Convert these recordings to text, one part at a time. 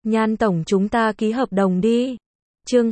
Nhan tổng chúng ta ký hợp đồng đi. Chương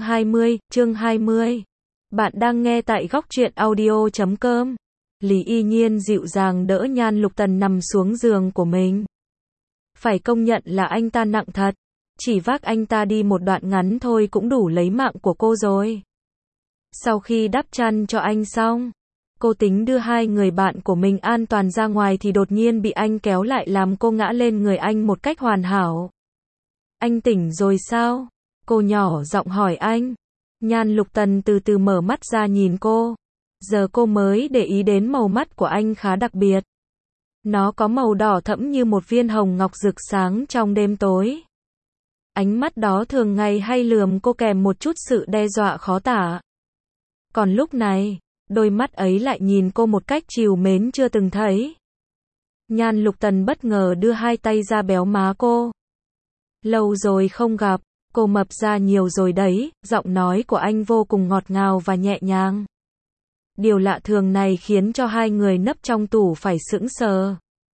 20. Bạn đang nghe tại góc truyện audio.com. Lý Y Nhiên dịu dàng đỡ Nhan Lục Tần nằm xuống giường của mình. Phải công nhận là anh ta nặng thật. Chỉ vác anh ta đi một đoạn ngắn thôi cũng đủ lấy mạng của cô rồi. Sau khi đắp chăn cho anh xong, cô tính đưa hai người bạn của mình an toàn ra ngoài thì đột nhiên bị anh kéo lại làm cô ngã lên người anh một cách hoàn hảo. Anh tỉnh rồi sao? Cô nhỏ giọng hỏi anh. Nhan Lục Tần từ từ mở mắt ra nhìn cô. Giờ cô mới để ý đến màu mắt của anh khá đặc biệt. Nó có màu đỏ thẫm như một viên hồng ngọc rực sáng trong đêm tối. Ánh mắt đó thường ngày hay lườm cô kèm một chút sự đe dọa khó tả. Còn lúc này, đôi mắt ấy lại nhìn cô một cách trìu mến chưa từng thấy. Nhan Lục Tần bất ngờ đưa hai tay ra béo má cô. Lâu rồi không gặp, cô mập ra nhiều rồi đấy, giọng nói của anh vô cùng ngọt ngào và nhẹ nhàng. Điều lạ thường này khiến cho hai người nấp trong tủ phải sững sờ.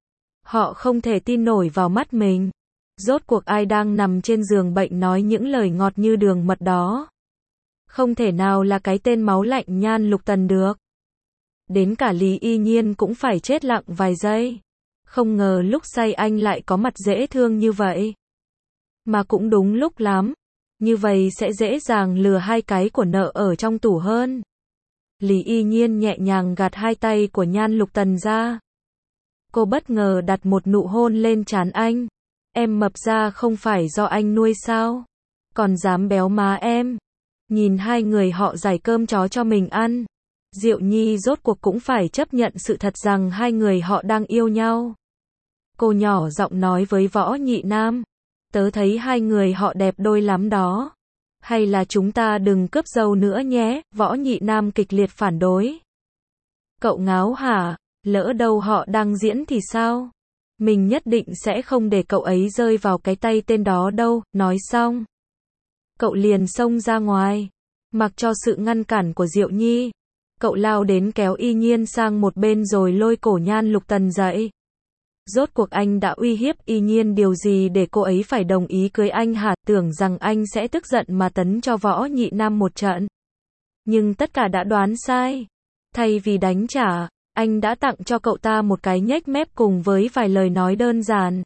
Họ không thể tin nổi vào mắt mình. Rốt cuộc ai đang nằm trên giường bệnh nói những lời ngọt như đường mật đó. Không thể nào là cái tên máu lạnh Nhan Lục Tần được. Đến cả Lý Y Nhiên cũng phải chết lặng vài giây. Không ngờ lúc say anh lại có mặt dễ thương như vậy. Mà cũng đúng lúc lắm. Như vậy sẽ dễ dàng lừa hai cái của nợ ở trong tủ hơn. Lý Y Nhiên nhẹ nhàng gạt hai tay của Nhan Lục Tần ra. Cô bất ngờ đặt một nụ hôn lên trán anh. Em mập ra không phải do anh nuôi sao? Còn dám béo má em. Nhìn hai người họ giải cơm chó cho mình ăn. Diệu Nhi rốt cuộc cũng phải chấp nhận sự thật rằng hai người họ đang yêu nhau. Cô nhỏ giọng nói với Võ Nhị Nam. Tớ thấy hai người họ đẹp đôi lắm đó. Hay là chúng ta đừng cướp dâu nữa nhé, Võ Nhị Nam kịch liệt phản đối. Cậu ngáo hả? Lỡ đâu họ đang diễn thì sao? Mình nhất định sẽ không để cậu ấy rơi vào cái tay tên đó đâu, nói xong. Cậu liền xông ra ngoài. Mặc cho sự ngăn cản của Diệu Nhi. Cậu lao đến kéo Y Nhiên sang một bên rồi lôi cổ Nhan Lục Tần dậy. Rốt cuộc anh đã uy hiếp Y Nhiên điều gì để cô ấy phải đồng ý cưới anh hả? Tưởng rằng anh sẽ tức giận mà tấn cho Võ Nhị Nam một trận. Nhưng tất cả đã đoán sai. Thay vì đánh trả, anh đã tặng cho cậu ta một cái nhếch mép cùng với vài lời nói đơn giản.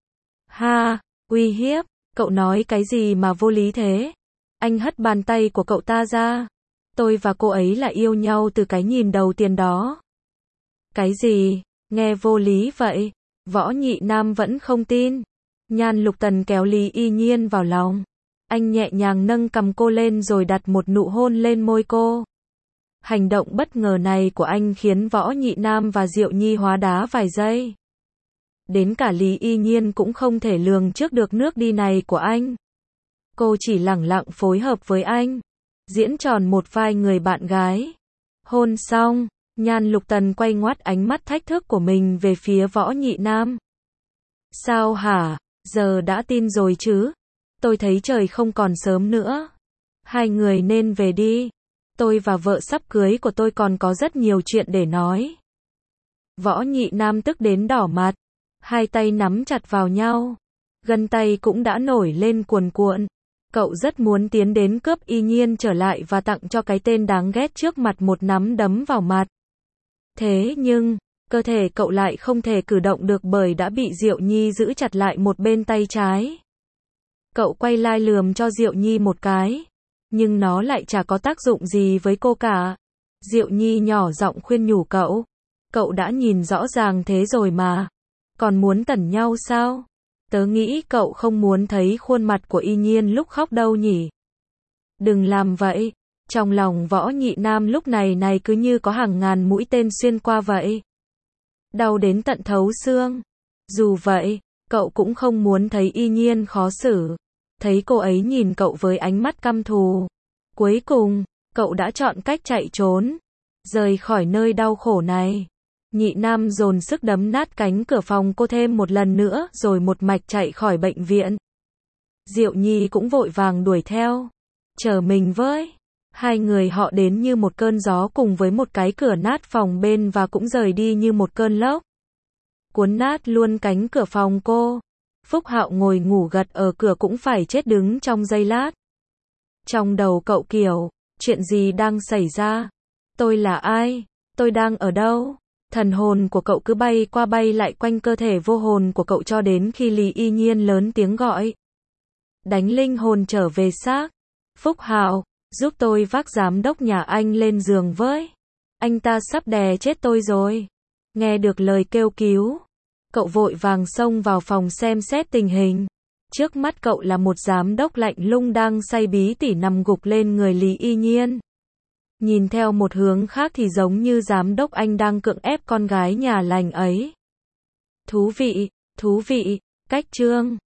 Ha, uy hiếp, cậu nói cái gì mà vô lý thế? Anh hất bàn tay của cậu ta ra. Tôi và cô ấy là yêu nhau từ cái nhìn đầu tiên đó. Cái gì? Nghe vô lý vậy? Võ Nhị Nam vẫn không tin. Nhan Lục Tần kéo Lý Y Nhiên vào lòng. Anh nhẹ nhàng nâng cằm cô lên rồi đặt một nụ hôn lên môi cô. Hành động bất ngờ này của anh khiến Võ Nhị Nam và Diệu Nhi hóa đá vài giây. Đến cả Lý Y Nhiên cũng không thể lường trước được nước đi này của anh. Cô chỉ lẳng lặng phối hợp với anh. Diễn tròn một vai người bạn gái. Hôn xong, Nhan Lục Tần quay ngoắt ánh mắt thách thức của mình về phía Võ Nhị Nam. Sao hả? Giờ đã tin rồi chứ? Tôi thấy trời không còn sớm nữa. Hai người nên về đi. Tôi và vợ sắp cưới của tôi còn có rất nhiều chuyện để nói. Võ Nhị Nam tức đến đỏ mặt. Hai tay nắm chặt vào nhau. Gân tay cũng đã nổi lên cuồn cuộn. Cậu rất muốn tiến đến cướp Y Nhiên trở lại và tặng cho cái tên đáng ghét trước mặt một nắm đấm vào mặt. Thế nhưng, cơ thể cậu lại không thể cử động được bởi đã bị Diệu Nhi giữ chặt lại một bên tay trái. Cậu quay lại lườm cho Diệu Nhi một cái. Nhưng nó lại chả có tác dụng gì với cô cả. Diệu Nhi nhỏ giọng khuyên nhủ cậu. Cậu đã nhìn rõ ràng thế rồi mà. Còn muốn tẩn nhau sao? Tớ nghĩ cậu không muốn thấy khuôn mặt của Y Nhiên lúc khóc đâu nhỉ? Đừng làm vậy. Trong lòng Võ Nhị Nam lúc này cứ như có hàng ngàn mũi tên xuyên qua vậy. Đau đến tận thấu xương. Dù vậy, cậu cũng không muốn thấy Y Nhiên khó xử. Thấy cô ấy nhìn cậu với ánh mắt căm thù. Cuối cùng, cậu đã chọn cách chạy trốn. Rời khỏi nơi đau khổ này. Nhị Nam dồn sức đấm nát cánh cửa phòng cô thêm một lần nữa rồi một mạch chạy khỏi bệnh viện. Diệu Nhi cũng vội vàng đuổi theo. Chờ mình với. Hai người họ đến như một cơn gió cùng với một cái cửa nát phòng bên và cũng rời đi như một cơn lốc. Cuốn nát luôn cánh cửa phòng cô. Phúc Hạo ngồi ngủ gật ở cửa cũng phải chết đứng trong giây lát. Trong đầu cậu kiểu, chuyện gì đang xảy ra? Tôi là ai? Tôi đang ở đâu? Thần hồn của cậu cứ bay qua bay lại quanh cơ thể vô hồn của cậu cho đến khi Lý Y Nhiên lớn tiếng gọi. Đánh linh hồn trở về xác. Phúc Hạo, giúp tôi vác giám đốc nhà anh lên giường với. Anh ta sắp đè chết tôi rồi. Nghe được lời kêu cứu, cậu vội vàng xông vào phòng xem xét tình hình. Trước mắt cậu là một giám đốc lạnh lùng đang say bí tỉ nằm gục lên người Lý Y Nhiên. Nhìn theo một hướng khác thì giống như giám đốc anh đang cưỡng ép con gái nhà lành ấy. Thú vị, cách chương.